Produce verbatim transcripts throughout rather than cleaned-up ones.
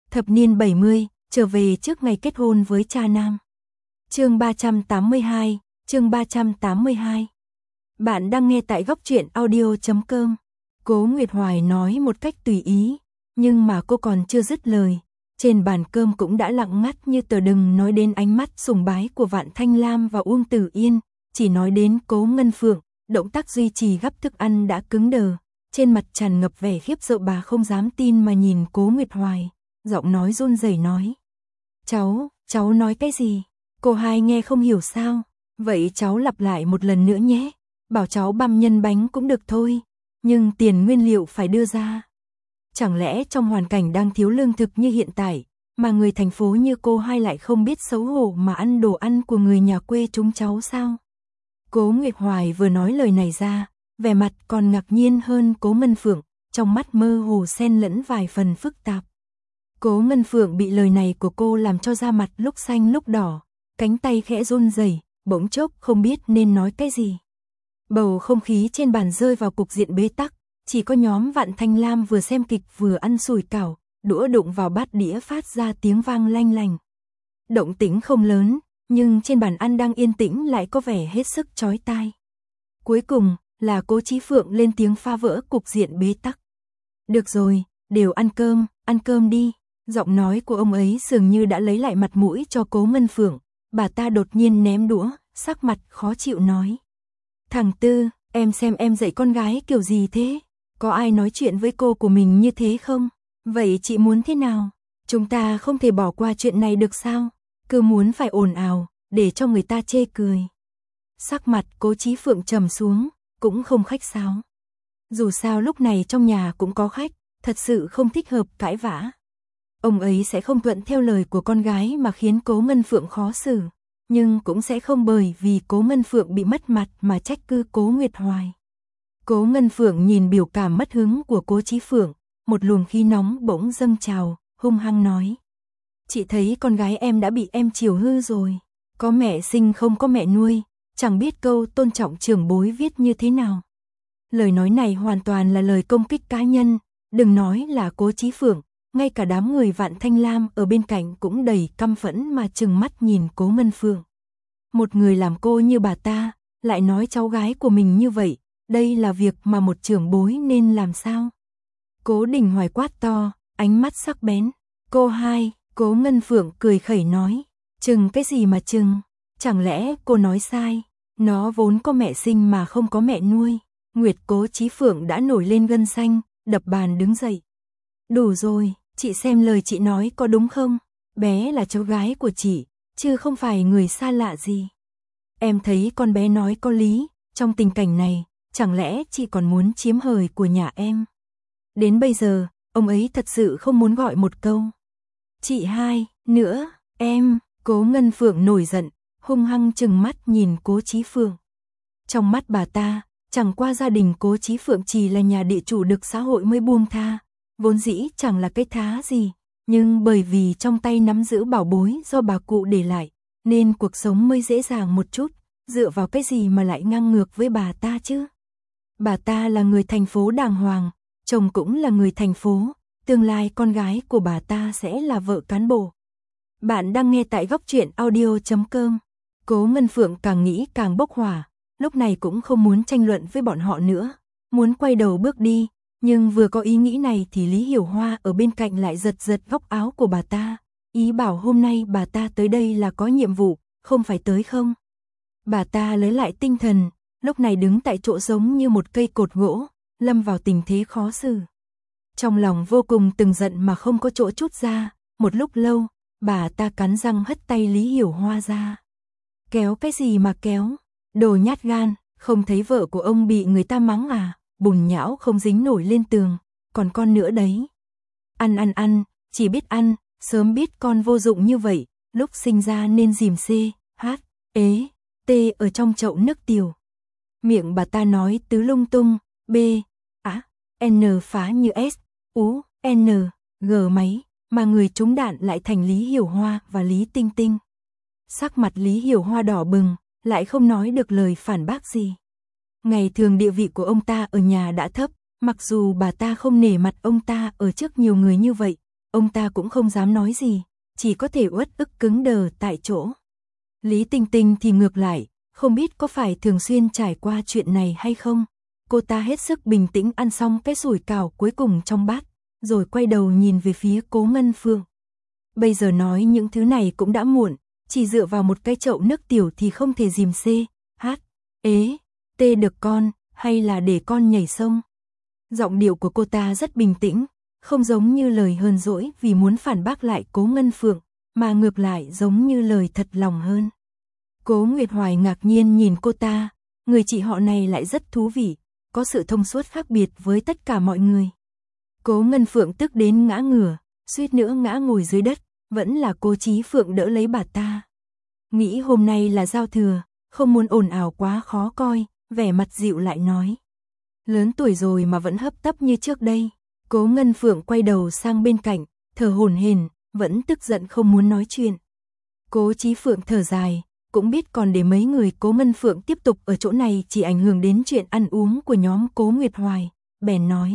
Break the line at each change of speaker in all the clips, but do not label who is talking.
Thập niên bảy mươi, trở về trước ngày kết hôn với cha nam. Chương ba trăm tám mươi hai, chương ba trăm tám mươi hai. Bạn đang nghe tại góc truyện audio chấm com. Cố Nguyệt Hoài nói một cách tùy ý, nhưng mà cô còn chưa dứt lời, trên bàn cơm cũng đã lặng ngắt như tờ, đừng nói đến ánh mắt sùng bái của Vạn Thanh Lam và Uông Tử Yên, chỉ nói đến Cố Ngân Phượng, động tác duy trì gắp thức ăn đã cứng đờ, trên mặt tràn ngập vẻ khiếp sợ, bà không dám tin mà nhìn Cố Nguyệt Hoài, giọng nói run rẩy nói: "Cháu, cháu nói cái gì? Cô hai nghe không hiểu sao? Vậy cháu lặp lại một lần nữa nhé, bảo cháu băm nhân bánh cũng được thôi, nhưng tiền nguyên liệu phải đưa ra." Chẳng lẽ trong hoàn cảnh đang thiếu lương thực như hiện tại, mà người thành phố như cô hai lại không biết xấu hổ mà ăn đồ ăn của người nhà quê chúng cháu sao? Cố Nguyệt Hoài vừa nói lời này ra, vẻ mặt còn ngạc nhiên hơn Cố Ngân Phượng, trong mắt mơ hồ xen lẫn vài phần phức tạp. Cố Ngân Phượng bị lời này của cô làm cho da mặt lúc xanh lúc đỏ, cánh tay khẽ run rẩy, bỗng chốc không biết nên nói cái gì. Bầu không khí trên bàn rơi vào cục diện bế tắc, chỉ có nhóm Vạn Thanh Lam vừa xem kịch vừa ăn sủi cảo, đũa đụng vào bát đĩa phát ra tiếng vang lanh lành. Động tĩnh không lớn, nhưng trên bàn ăn đang yên tĩnh lại có vẻ hết sức chói tai. Cuối cùng là Cố Chí Phượng lên tiếng phá vỡ cục diện bế tắc. "Được rồi, đều ăn cơm, ăn cơm đi." Giọng nói của ông ấy dường như đã lấy lại mặt mũi cho Cố Ngân Phượng, bà ta đột nhiên ném đũa, sắc mặt khó chịu nói: "Thằng Tư, em xem em dạy con gái kiểu gì thế? Có ai nói chuyện với cô của mình như thế không? Vậy chị muốn thế nào? Chúng ta không thể bỏ qua chuyện này được sao? Cứ muốn phải ồn ào, để cho người ta chê cười." Sắc mặt Cố Chí Phượng trầm xuống, cũng không khách sáo. Dù sao lúc này trong nhà cũng có khách, thật sự không thích hợp cãi vã. Ông ấy sẽ không thuận theo lời của con gái mà khiến Cố Ngân Phượng khó xử, nhưng cũng sẽ không bởi vì Cố Ngân Phượng bị mất mặt mà trách cứ Cố Nguyệt Hoài. Cố Ngân Phượng nhìn biểu cảm mất hứng của Cố Chí Phượng, một luồng khí nóng bỗng dâng trào, hung hăng nói: "Chị thấy con gái em đã bị em chiều hư rồi, có mẹ sinh không có mẹ nuôi, chẳng biết câu tôn trọng trưởng bối viết như thế nào." Lời nói này hoàn toàn là lời công kích cá nhân, đừng nói là Cố Chí Phượng, ngay cả đám người Vạn Thanh Lam ở bên cạnh cũng đầy căm phẫn mà trừng mắt nhìn Cố Ngân Phượng. Một người làm cô như bà ta, lại nói cháu gái của mình như vậy, đây là việc mà một trưởng bối nên làm sao? Cố Đình Hoài quát to, ánh mắt sắc bén: "Cô hai!" Cố Ngân Phượng cười khẩy nói: "Chừng cái gì mà chừng? Chẳng lẽ cô nói sai? Nó vốn có mẹ sinh mà không có mẹ nuôi." Nguyệt Cố Chí Phượng đã nổi lên gân xanh, đập bàn đứng dậy: "Đủ rồi, chị xem lời chị nói có đúng không? Bé là cháu gái của chị, chứ không phải người xa lạ gì. Em thấy con bé nói có lý, trong tình cảnh này, chẳng lẽ chị còn muốn chiếm hời của nhà em?" Đến bây giờ, ông ấy thật sự không muốn gọi một câu "chị hai" nữa, em. Cố Ngân Phượng nổi giận, hung hăng trừng mắt nhìn Cố Chí Phượng. Trong mắt bà ta, chẳng qua gia đình Cố Chí Phượng chỉ là nhà địa chủ được xã hội mới buông tha, vốn dĩ chẳng là cái thá gì, nhưng bởi vì trong tay nắm giữ bảo bối do bà cụ để lại, nên cuộc sống mới dễ dàng một chút, dựa vào cái gì mà lại ngang ngược với bà ta chứ? Bà ta là người thành phố đàng hoàng, chồng cũng là người thành phố, tương lai con gái của bà ta sẽ là vợ cán bộ. Bạn đang nghe tại góc truyện audio chấm com. Cố Ngân Phượng càng nghĩ càng bốc hỏa, lúc này cũng không muốn tranh luận với bọn họ nữa, muốn quay đầu bước đi, nhưng vừa có ý nghĩ này thì Lý Hiểu Hoa ở bên cạnh lại giật giật góc áo của bà ta, ý bảo hôm nay bà ta tới đây là có nhiệm vụ, không phải tới không. Bà ta lấy lại tinh thần, lúc này đứng tại chỗ giống như một cây cột gỗ, lâm vào tình thế khó xử. Trong lòng vô cùng từng giận mà không có chỗ trút ra, một lúc lâu, bà ta cắn răng hất tay Lý Hiểu Hoa ra. "Kéo cái gì mà kéo? Đồ nhát gan, không thấy vợ của ông bị người ta mắng à? Bùn nhão không dính nổi lên tường, còn con nữa đấy. Ăn ăn ăn, chỉ biết ăn, sớm biết con vô dụng như vậy, lúc sinh ra nên dìm C, H, ế, T ở trong chậu nước tiểu." Miệng bà ta nói tứ lung tung, B, A, N phá như S, U, N, G máy, mà người trúng đạn lại thành Lý Hiểu Hoa và Lý Tinh Tinh. Sắc mặt Lý Hiểu Hoa đỏ bừng, lại không nói được lời phản bác gì. Ngày thường địa vị của ông ta ở nhà đã thấp, mặc dù bà ta không nể mặt ông ta ở trước nhiều người như vậy, ông ta cũng không dám nói gì, chỉ có thể uất ức cứng đờ tại chỗ. Lý Tinh Tinh thì ngược lại, không biết có phải thường xuyên trải qua chuyện này hay không. Cô ta hết sức bình tĩnh ăn xong cái sủi cảo cuối cùng trong bát, rồi quay đầu nhìn về phía Cố Ngân Phượng. Bây giờ nói những thứ này cũng đã muộn, chỉ dựa vào một cái chậu nước tiểu thì không thể dìm xê, hát, ế, tê được con, hay là để con nhảy sông. Giọng điệu của cô ta rất bình tĩnh, không giống như lời hờn dỗi vì muốn phản bác lại Cố Ngân Phượng, mà ngược lại giống như lời thật lòng hơn. Cố Nguyệt Hoài ngạc nhiên nhìn cô ta, người chị họ này lại rất thú vị, có sự thông suốt khác biệt với tất cả mọi người. Cố Ngân Phượng tức đến ngã ngửa, suýt nữa ngã ngồi dưới đất, vẫn là Cố Chí Phượng đỡ lấy bà ta. Nghĩ hôm nay là giao thừa, không muốn ồn ào quá khó coi, vẻ mặt dịu lại nói. Lớn tuổi rồi mà vẫn hấp tấp như trước đây. Cố Ngân Phượng quay đầu sang bên cạnh, thở hổn hển, vẫn tức giận không muốn nói chuyện. Cố Chí Phượng thở dài, cũng biết còn để mấy người Cố Ngân Phượng tiếp tục ở chỗ này chỉ ảnh hưởng đến chuyện ăn uống của nhóm Cố Nguyệt Hoài, bèn nói.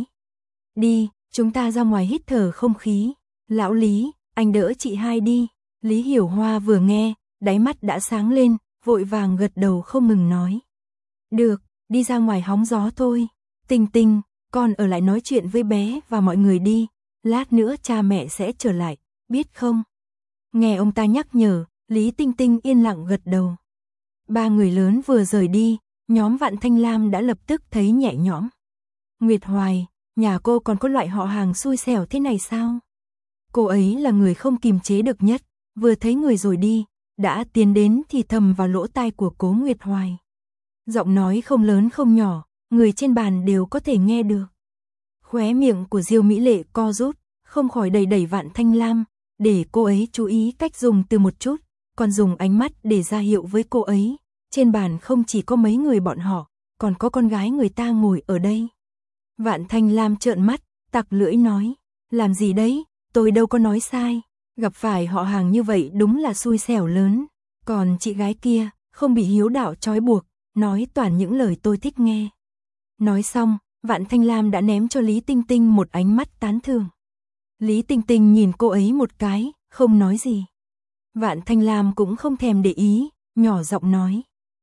Đi, chúng ta ra ngoài hít thở không khí. Lão Lý, anh đỡ chị hai đi. Lý Hiểu Hoa vừa nghe, đáy mắt đã sáng lên, vội vàng gật đầu không ngừng nói. Được, đi ra ngoài hóng gió thôi. Tinh Tinh, con ở lại nói chuyện với bé và mọi người đi, lát nữa cha mẹ sẽ trở lại, biết không? Nghe ông ta nhắc nhở, Lý Tinh Tinh yên lặng gật đầu. Ba người lớn vừa rời đi, nhóm Vạn Thanh Lam đã lập tức thấy nhẹ nhõm. Nguyệt Hoài, nhà cô còn có loại họ hàng xui xẻo thế này sao? Cô ấy là người không kiềm chế được nhất, vừa thấy người rồi đi, đã tiến đến thì thầm vào lỗ tai của Cố Nguyệt Hoài. Giọng nói không lớn không nhỏ, người trên bàn đều có thể nghe được. Khóe miệng của Diêu Mỹ Lệ co rút, không khỏi đẩy đẩy Vạn Thanh Lam, để cô ấy chú ý cách dùng từ một chút, còn dùng ánh mắt để ra hiệu với cô ấy. Trên bàn không chỉ có mấy người bọn họ, còn có con gái người ta ngồi ở đây. Vạn Thanh Lam trợn mắt, tặc lưỡi nói, làm gì đấy, tôi đâu có nói sai, gặp phải họ hàng như vậy đúng là xui xẻo lớn, còn chị gái kia, không bị hiếu đạo trói buộc, nói toàn những lời tôi thích nghe. Nói xong, Vạn Thanh Lam đã ném cho Lý Tinh Tinh một ánh mắt tán thưởng. Lý Tinh Tinh nhìn cô ấy một cái, không nói gì. Vạn Thanh Lam cũng không thèm để ý, nhỏ giọng nói.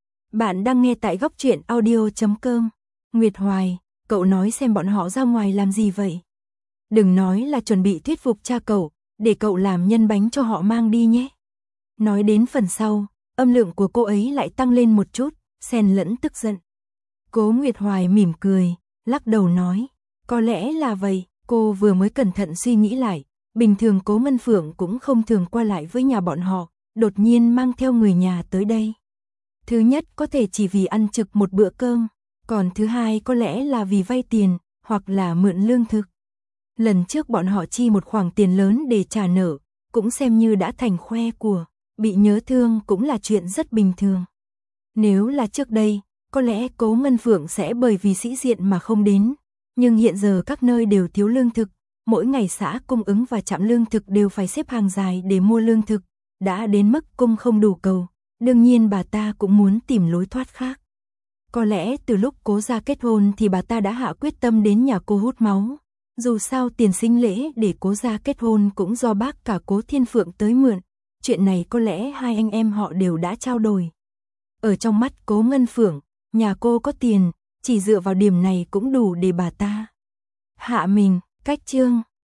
Bạn đang nghe tại góc truyện audio chấm com. Nguyệt Hoài, cậu nói xem bọn họ ra ngoài làm gì vậy? Đừng nói là chuẩn bị thuyết phục cha cậu, để cậu làm nhân bánh cho họ mang đi nhé. Nói đến phần sau, âm lượng của cô ấy lại tăng lên một chút, xen lẫn tức giận. Cố Nguyệt Hoài mỉm cười, lắc đầu nói, có lẽ là vậy. Cô vừa mới cẩn thận suy nghĩ lại, bình thường Cố Ngân Phượng cũng không thường qua lại với nhà bọn họ, đột nhiên mang theo người nhà tới đây. Thứ nhất có thể chỉ vì ăn trực một bữa cơm, còn thứ hai có lẽ là vì vay tiền, hoặc là mượn lương thực. Lần trước bọn họ chi một khoản tiền lớn để trả nợ, cũng xem như đã thành khoe của, bị nhớ thương cũng là chuyện rất bình thường. Nếu là trước đây, có lẽ Cố Ngân Phượng sẽ bởi vì sĩ diện mà không đến. Nhưng hiện giờ các nơi đều thiếu lương thực, mỗi ngày xã cung ứng và trạm lương thực đều phải xếp hàng dài để mua lương thực, đã đến mức cung không đủ cầu, đương nhiên bà ta cũng muốn tìm lối thoát khác. Có lẽ từ lúc Cố gia kết hôn thì bà ta đã hạ quyết tâm đến nhà cô hút máu, dù sao tiền sinh lễ để Cố gia kết hôn cũng do bác cả Cố Thiên Phượng tới mượn, chuyện này có lẽ hai anh em họ đều đã trao đổi. Ở trong mắt Cố Ngân Phượng, nhà cô có tiền, chỉ dựa vào điểm này cũng đủ để bà ta hạ mình. Cách chương